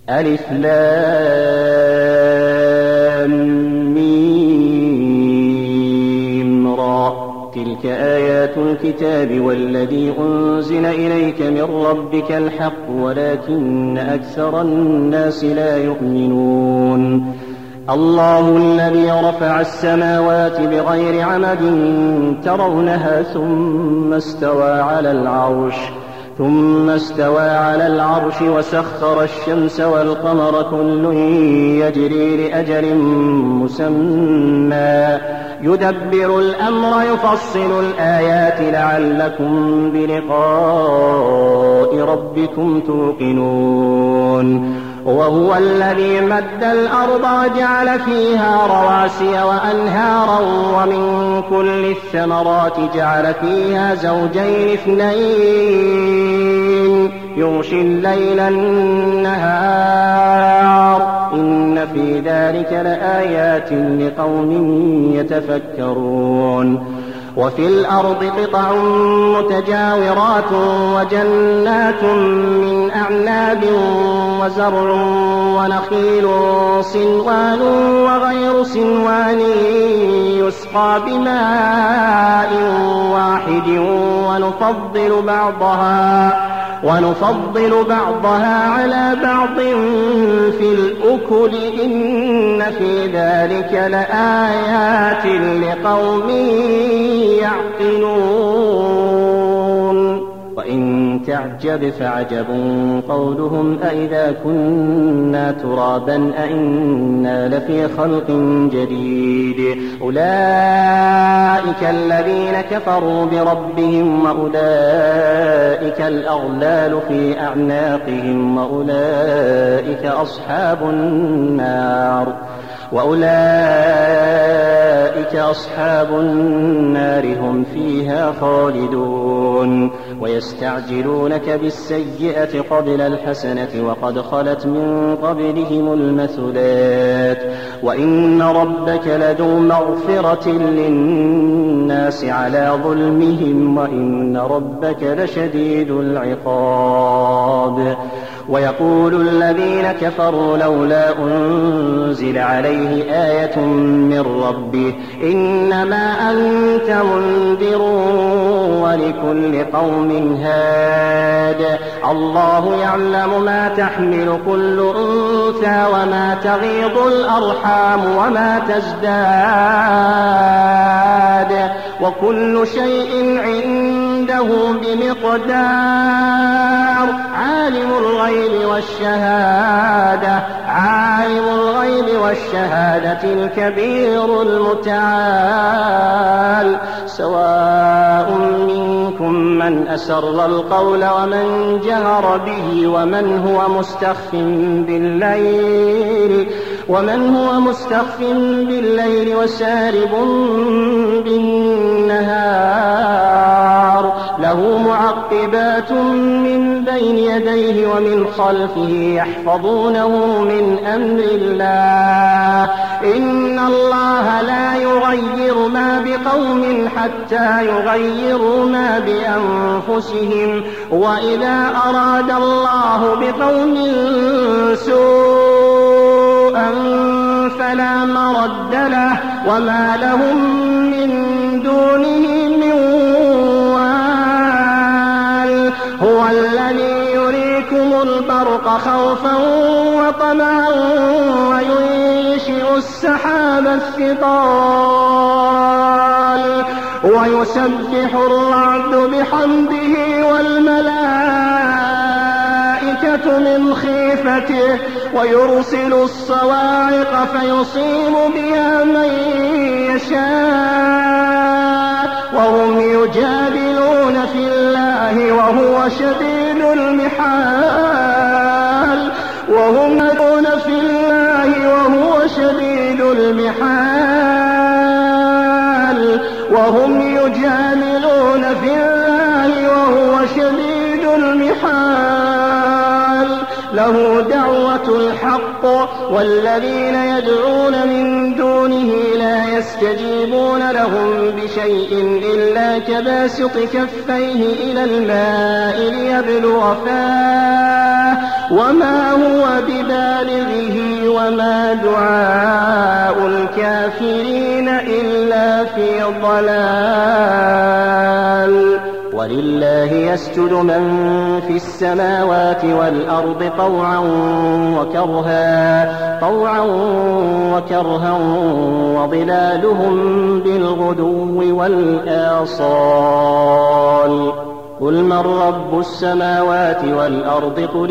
ألف لام ميم را تلك آيات الكتاب والذي أنزل إليك من ربك الحق ولكن أكثر الناس لا يؤمنون الله الذي رفع السماوات بغير عمد ترونها ثم استوى على العرش وسخر الشمس والقمر كل يجري لأجل مسمى يدبر الأمر يفصل الآيات لعلكم بلقاء ربكم توقنون وهو الذي مد الأرض وجعل فيها رواسي وأنهارا ومن كل الثمرات جعل فيها زوجين اثنين يغشي الليل النهار إن في ذلك لآيات لقوم يتفكرون وفي الأرض قطع متجاورات وجنات من أعناب وزرع ونخيل صنوان وغير صنوان يسقى بماء واحد ونفضل بعضها على بعض في الأكل إن في ذلك لآيات لقوم يعقلون وإن تعجب فعجب قولهم أئذا كنا ترابا أئنا لفي خلق جديد أولئك الذين كفروا بربهم وأولئك الأغلال في أعناقهم وأولئك أصحاب النار هم فيها خالدون ويستعجلونك بالسيئة قبل الحسنة وقد خلت من قبلهم المثلات وإن ربك لذو مغفرة للناس على ظلمهم وإن ربك لشديد العقاب ويقول الذين كفروا لولا أنزل عليه آية من ربه إنما أنت منذر ولكل قوم هاد الله يعلم ما تحمل كل أنثى وما تغيض الأرحام وما تزداد وكل شيء عنده بمقدار عالم الغيب والشهادة الكبير المتعال سواء منكم من أسر القول ومن جهر به ومن هو مستخف بالليل وسارب بالنهار له معقبات من بين يديه ومن خلفه يحفظونه من أمر الله إن الله لا يغير ما بقوم حتى يغيروا ما بأنفسهم وإذا أراد الله بقوم سوءا فلا مرد له وما لهم من دونه من وال هو الذي يريكم البرق خوفا وطمعا وينشئ السحاب الثقال ويسبح الرعد بحمده والملائكة من خيفته ويرسل الصواعق فيصيب بها من يشاء وهم يجادلون في الله وهو شديد المحال وهم يجادلون في الله وهو شديد المحال له دعوة الحق والذين يدعون من دونه لا يستجيبون لهم بشيء إلا كباسط كفيه إلى الماء ليبلغ فاه وما هو ببالغ وما دعاء الكافرين إلا في ضلال ولله يسجد من في السماوات والأرض طوعا وكرها وظلالهم بالغدو والآصال قل من رب السماوات والأرض قل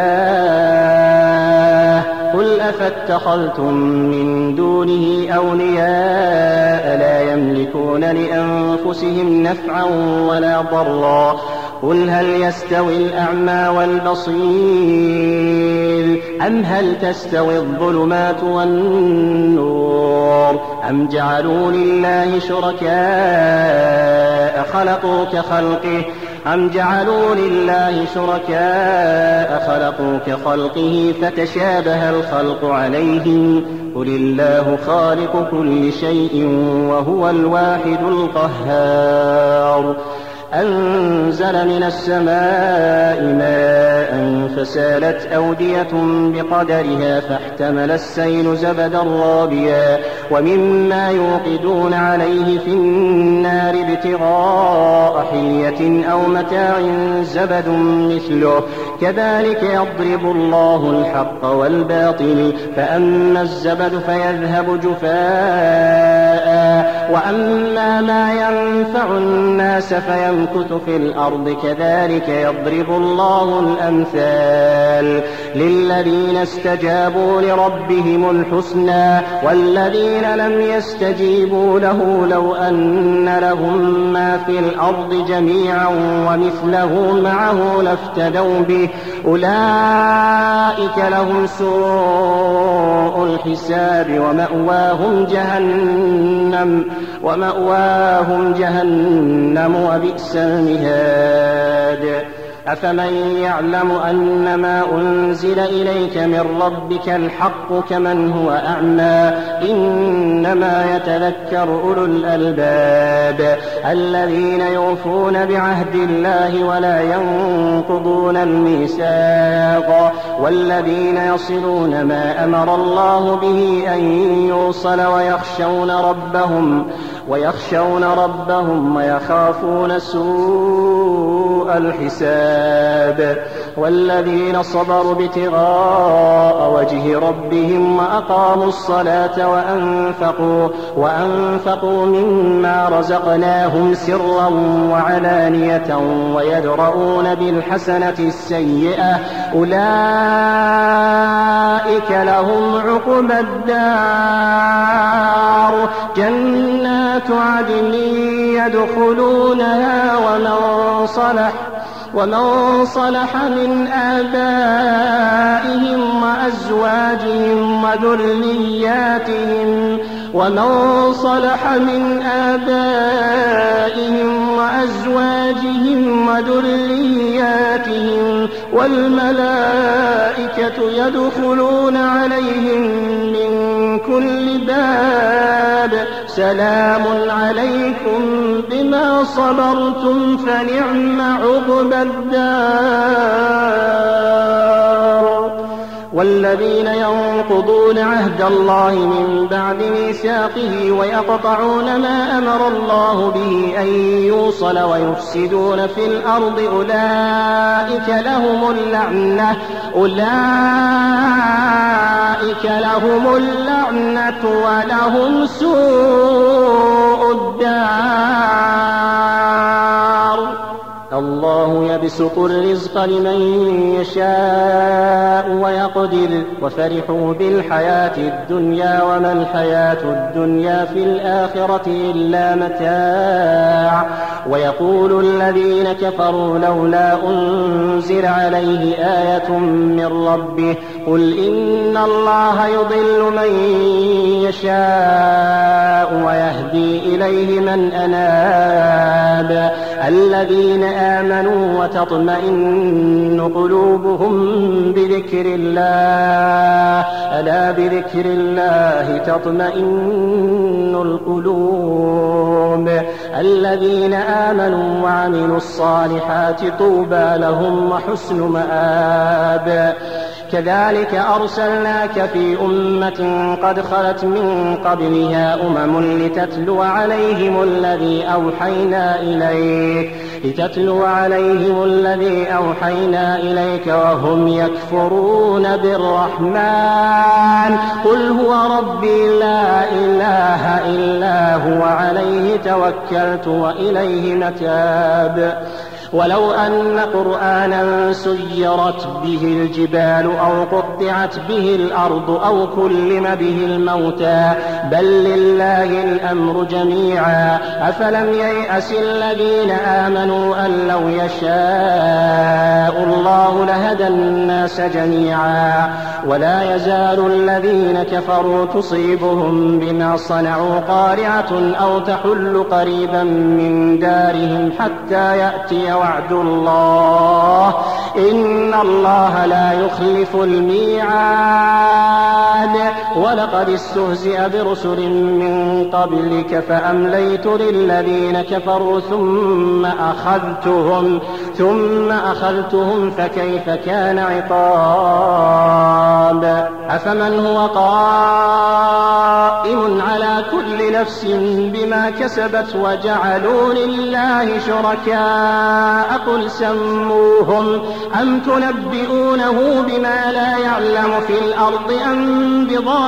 الله قل أفاتخذتم من دونه أولياء لا يملكون لأنفسهم نفعا ولا ضرا قل هل يستوي الأعمى والبصير أم هل تستوي الظلمات والنور أم جعلوا لله شركاء خلقوا كخلقه فتشابه الخلق عليهم قل الله خالق كل شيء وهو الواحد القهار أنزل من السماء ماء فسالت أودية بقدرها فاحتمل السيل زبدا رابيا ومما يوقدون عليه في النار ابتغاء حلية أو متاع زبد مثله كذلك يضرب الله الحق والباطل فأما الزبد فيذهب جفاء وأما ما ينفع الناس فيمكث في الأرض كذلك يضرب الله الأمثال للذين استجابوا لربهم الحسنى والذين لم يستجيبوا له لو أن لهم ما في الأرض جميعا ومثله معه لافتدوا به أولئك لهم سوء الحساب ومأواهم جهنم وبئس المهاد أفمن يعلم أن ما أنزل إليك من ربك الحق كمن هو أعمى إنما يتذكر أولو الألباب الذين يوفون بعهد الله ولا ينقضون الميثاق والذين يصلون ما أمر الله به أن يوصل ويخشون ربهم ويخافون سوء الحساب والذين صبروا ابتغاء وجه ربهم وأقاموا الصلاة وأنفقوا مما رزقناهم سرا وعلانية ويدرؤون بالحسنة السيئة أولئك لهم عقبى الدار جنات عدن يدخلونها ومن صلح من آبائهم وأزواجهم وذرياتهم والملائكة يدخلون عليهم من كل باب سلام عليكم بما صبرتم فنعم عقبى الدار والذين ينقضون عهد الله من بعد ميثاقه ويقطعون ما أمر الله به أن يوصل ويفسدون في الأرض أولئك لهم اللعنة ولهم سوء الدار الله يبسط الرزق لمن يشاء ويقدر وفرحوا بالحياة الدنيا وما الحياة الدنيا في الآخرة إلا متاع ويقول الذين كفروا لولا أنزل عليه آية من ربه قل إن الله يضل من يشاء ويهدي إليه من أناب الذين آمنوا وتطمئن قلوبهم بذكر الله ألا بذكر الله تطمئن القلوب الذين آمنوا وعملوا الصالحات طوبى لهم وحسن مآب كذلك أرسلناك في أمة قد خلت من قبلها لتتلو عليهم الذي أوحينا إليك وهم يكفرون بالرحمن قل هو ربي لا إله إلا هو عليه توكلت وإليه متاب ولو أن قرآنا سيرت به الجبال أو قطعت به الأرض أو كلم به الموتى بل لله الأمر جميعا أفلم ييأس الذين آمنوا أن لو يشاء الله لهدى الناس جميعا ولا يزال الذين كفروا تصيبهم بما صنعوا قارعة أو تحل قريبا من دارهم حتى يأتي وعد الله إن الله لا يخلف الميعاد ولقد استهزئ برسل من قبلك فأمليت للذين كفروا ثم أخذتهم فكيف كان عقاب أفمن هو قائم على كل نفس بما كسبت وجعلوا لله شركاء قل سموهم أم تنبئونه بما لا يعلم في الأرض أم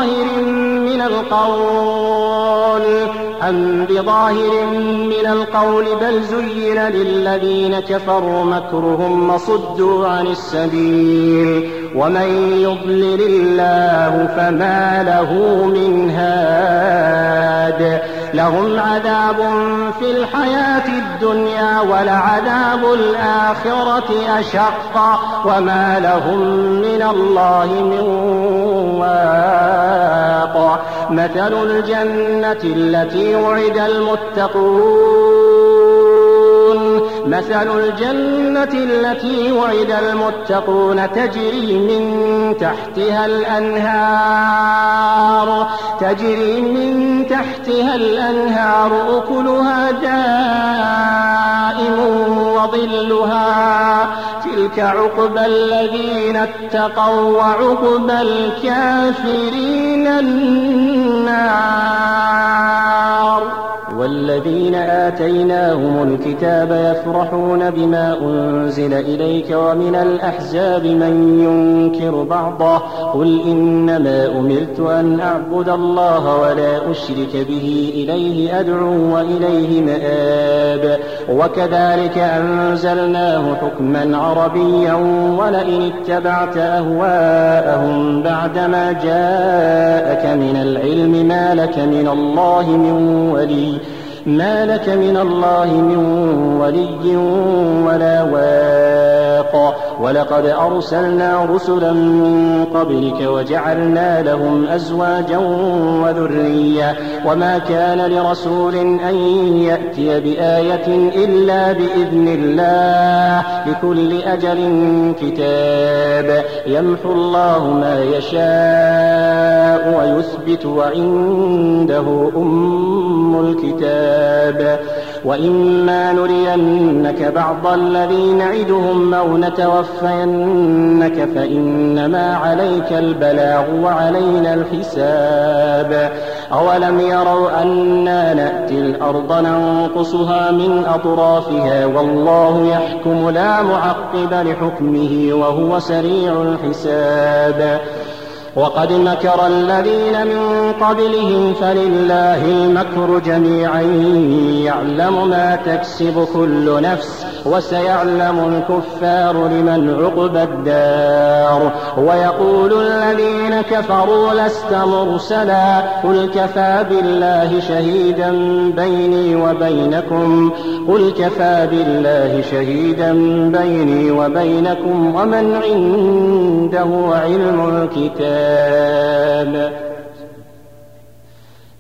بظاهر من القول بل زين للذين كفروا مكرهم وصدوا عن السبيل ومن يضلل الله فما له من هاد لهم عذاب في الحياة الدنيا ولعذاب الآخرة أشق وما لهم من الله من واق مثل الجنة التي وعد المتقون تجري من تحتها الأنهار أكلها دائم وظلها تلك عقبى الذين اتقوا وعقبى الكافرين النار والذين آتيناهم الكتاب يفرحون بما أنزل إليك ومن الأحزاب من ينكر بعضه قل إنما أمرت أن أعبد الله ولا أشرك به إليه أدعو وإليه مآب وكذلك أنزلناه حكما عربيا ولئن اتبعت أهواءهم بعدما جاءك من العلم ما لك من الله من ولي ولا واق ولقد أرسلنا رسلا من قبلك وجعلنا لهم أزواجا وذرية وما كان لرسول أن يأتي بآية إلا بإذن الله لكل أجل كتاب يمحو الله ما يشاء ويثبت وعنده أم الكتاب وإما نرينك بعض الذي نعدهم أو نتوفينك فإنما عليك البلاغ وعلينا الحساب أولم يروا أنا نأتي الأرض ننقصها من أطرافها والله يحكم لا معقب لحكمه وهو سريع الحساب وقد مكر الذين من قبلهم فلله المكر جميعا يعلم ما تكسب كل نفس وسيعلم الكفار لمن عقبى الدار ويقول الذين كفروا لست مرسلا قل كفى بالله شهيدا بيني وبينكم ومن عنده علم الكتاب